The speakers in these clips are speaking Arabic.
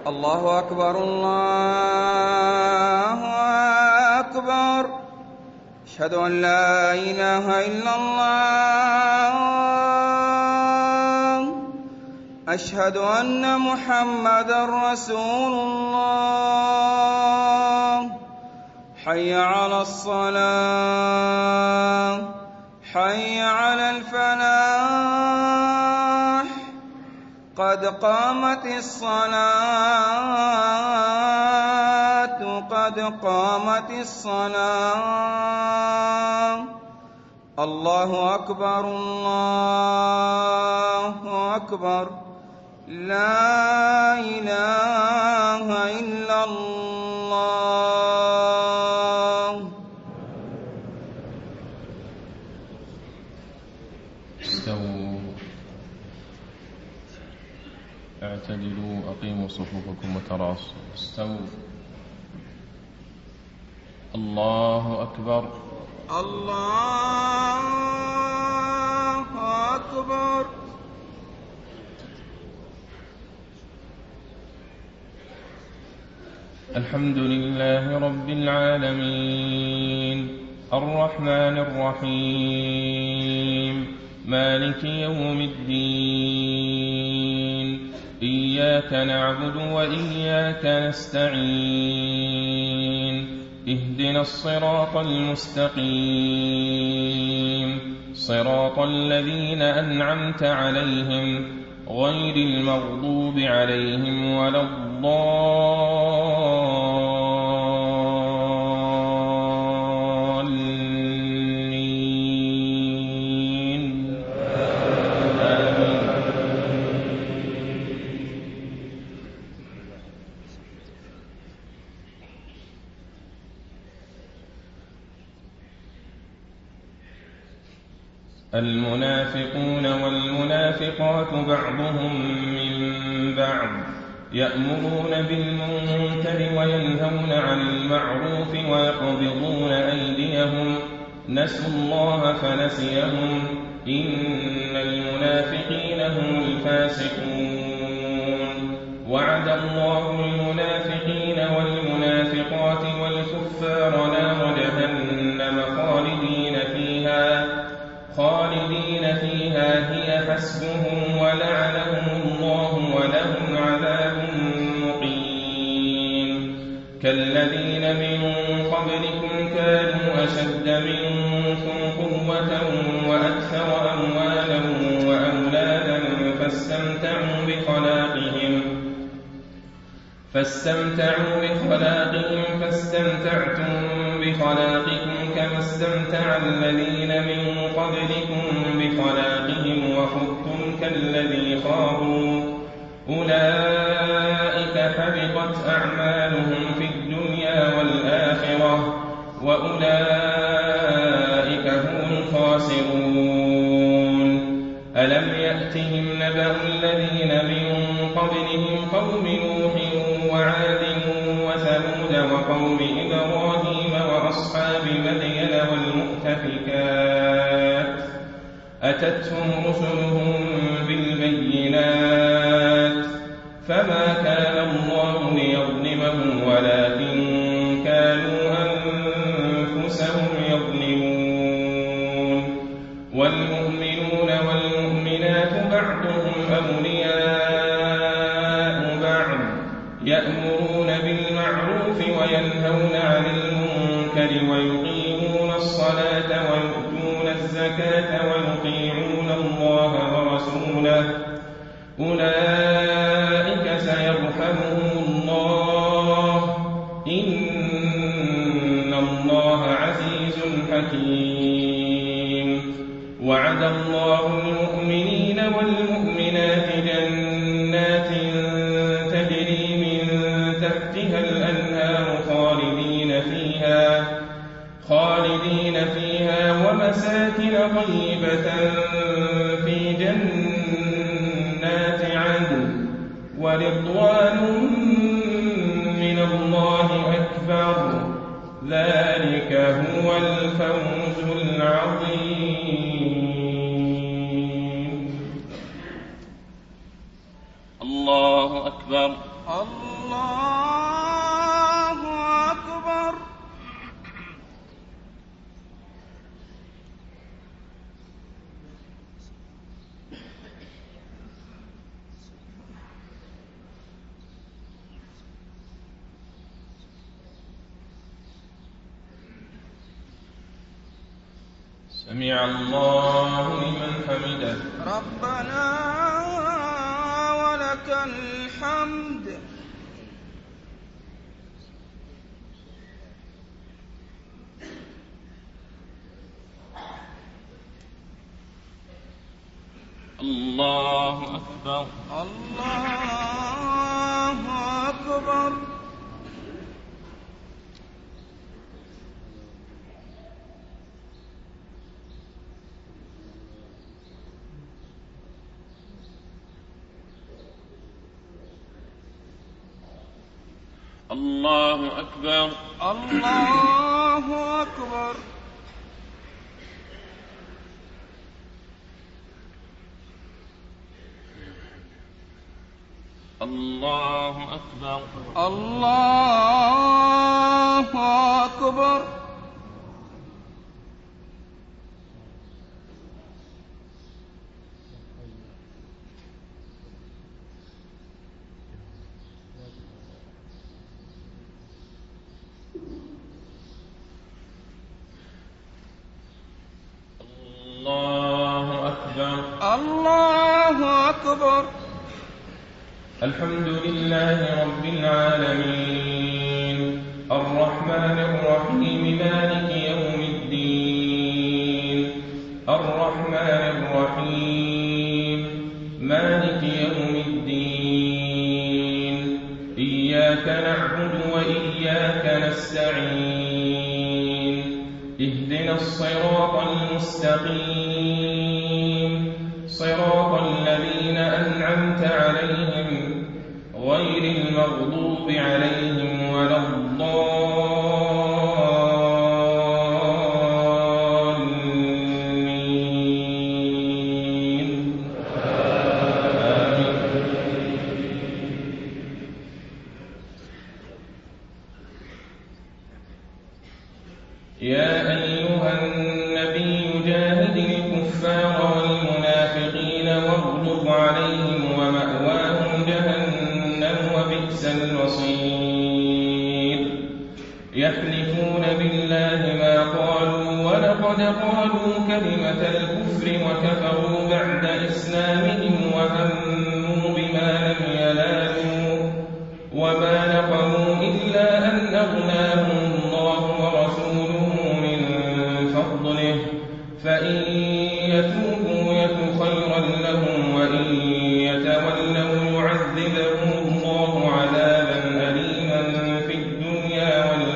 الله أكبر الله أكبر. أشهد أن لا إله إلا الله. أشهد أن محمدًا رسول الله. حي على الصلاة، حي على الفلاح، قد قامت الصلاة، قد قامت الصلاة. الله أكبر الله أكبر. لا إله إلا الله. استووا، اعتدلوا، أقيموا صفوفكم وتراصوا. استووا. الله أكبر الله أكبر. الحمد لله رب العالمين، الرحمن الرحيم، مالك يوم الدين. إياك نعبد وإياك نستعين. اهدنا الصراط المستقيم، صراط الذين أنعمت عليهم، غير المغضوب عليهم ولا الضالين. المنافقون والمنافقات بعضهم من بعض، يأمرون بالمنكر وينهون عن المعروف ويقبضون أيديهم، نسوا الله فنسيهم، إن المنافقين هم الفاسقون. وعد الله المنافقين والمنافقات والكفار نار جهنم خالدين فيها هي حسبهم، ولعنهم الله ولهم عذاب مقيم. كالذين من قبلكم كانوا أشد منكم قوة وأكثر أموالا وأولادا فاستمتعوا بخلاقهم فاستمتعتم بخلاقكم كما استمتع الذين من قبلكم بخلاقهم وخضتم كالذي خاضوا. أولئك حبطت أعمالهم في الدنيا والآخرة، وأولئك هم الخاسرون. ألم يأتهم نبأ الذين من قبلهم قوم نوح وعاد وثمود وقوم إبراهيم وأصحاب مدين والمؤتفكات، أتتهم رسلهم بالبينات، فما كان الله ليظلمهم ولكن كانوا أنفسهم يظلمون. والمؤمنون والمؤمنات بعضهم أولياء بعض، يأمرون بالمعروف وينهون عن المنكر ويقيمون الصلاة ويؤتون الزكاة ويطيعون الله ورسوله. أولئك سيرحمهم الله، إن الله عزيز حكيم. وعد الله المؤمنين والمؤمنات جنات تجري من تحتها الأنهار خالدين فيها ومساكن طيبة في جنات عدن، ورضوان من الله أكبر. ذلك هو الفوز العظيم. الله أكبر الله أكبر. سمع الله لمن حمده. ربنا ولك الحمد. الله أكبر. الله أكبر. الله أكبر. الله أكبر. الله أكبر. الله أكبر. الله أكبر. الله أكبر. الحمد لله رب العالمين الرحمن الرحيم مالك يوم الدين. الرحمن الرحيم مالك يوم الدين. إياك نعبد وإياك نستعين. اهدنا الصراط المستقيم صراط الذين أنعمت عليهم غير المغضوب عليهم ولا الضالين. آمين. يا أيها النبي جاهد الكفار والمنافقين واغلظ عليهم ومأواهم جهنم وبئس المصير. يحلفون بالله ما قالوا ولقد قالوا كلمة الكفر وكفروا بعد إسلامهم وهموا بما لم ينالوا وما نقموا إلا أن أغناهم الله ورسوله من فضله فإن يتوبوا يك خيرا لهم وإن يتولوا يعذبهم الله عذابا أليما في الدنيا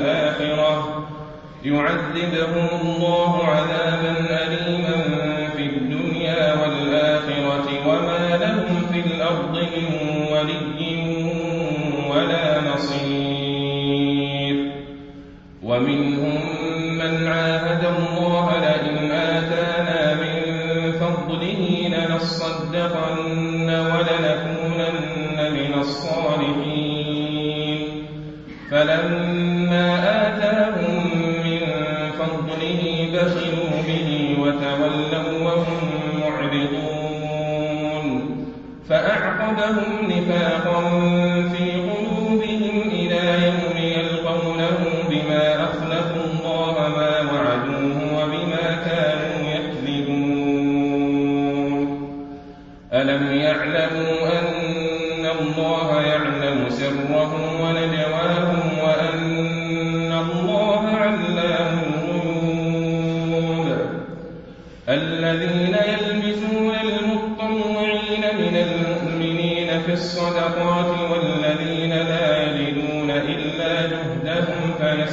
والآخرة وما لهم في الأرض من ولي ولا نصير. ومنهم من عاهد الله لئن آتانا من فضله لنصدقن ولنكونن من الصالحين. فلما آتاهم من فضله بخلوا به وتولوا وهم معرضون. فأعقبهم نفاقا في قلوبهم إلى يوم يلقونه بما أخلفوا الله ما وعدوه وبما كانوا يكذبون. ألم يعلموا أن الله يعلم سرهم ونجواهم وأن الله علام الغيوب. الذين يلمزون المطوعين من المؤمنين في الصدقات والذين لا يجدون إلا جهدهم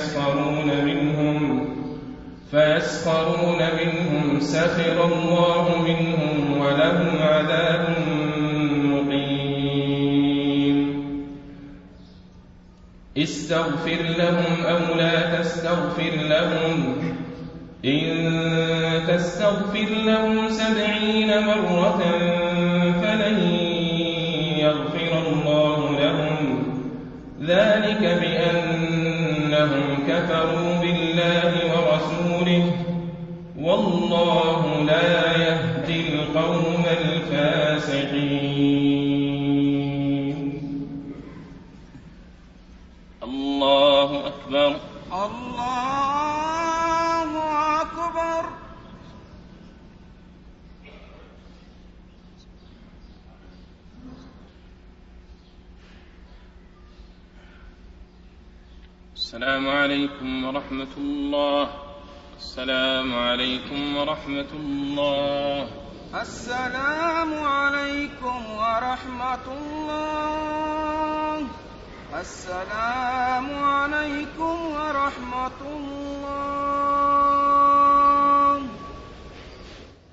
فيسخرون منهم سخر الله منهم ولهم عذاب مقيم. استغفر لهم أو لا تستغفر لهم إن تستغفر لهم 70 مرة فلن يغفر الله لهم ذلك بأنهم كفروا بالله ورسوله والله لا يهدي القوم الفاسقين. الله أكبر. الله أكبر. السلام عليكم ورحمة الله. السلام عليكم ورحمة الله. السلام عليكم ورحمة الله. السلام عليكم ورحمة الله.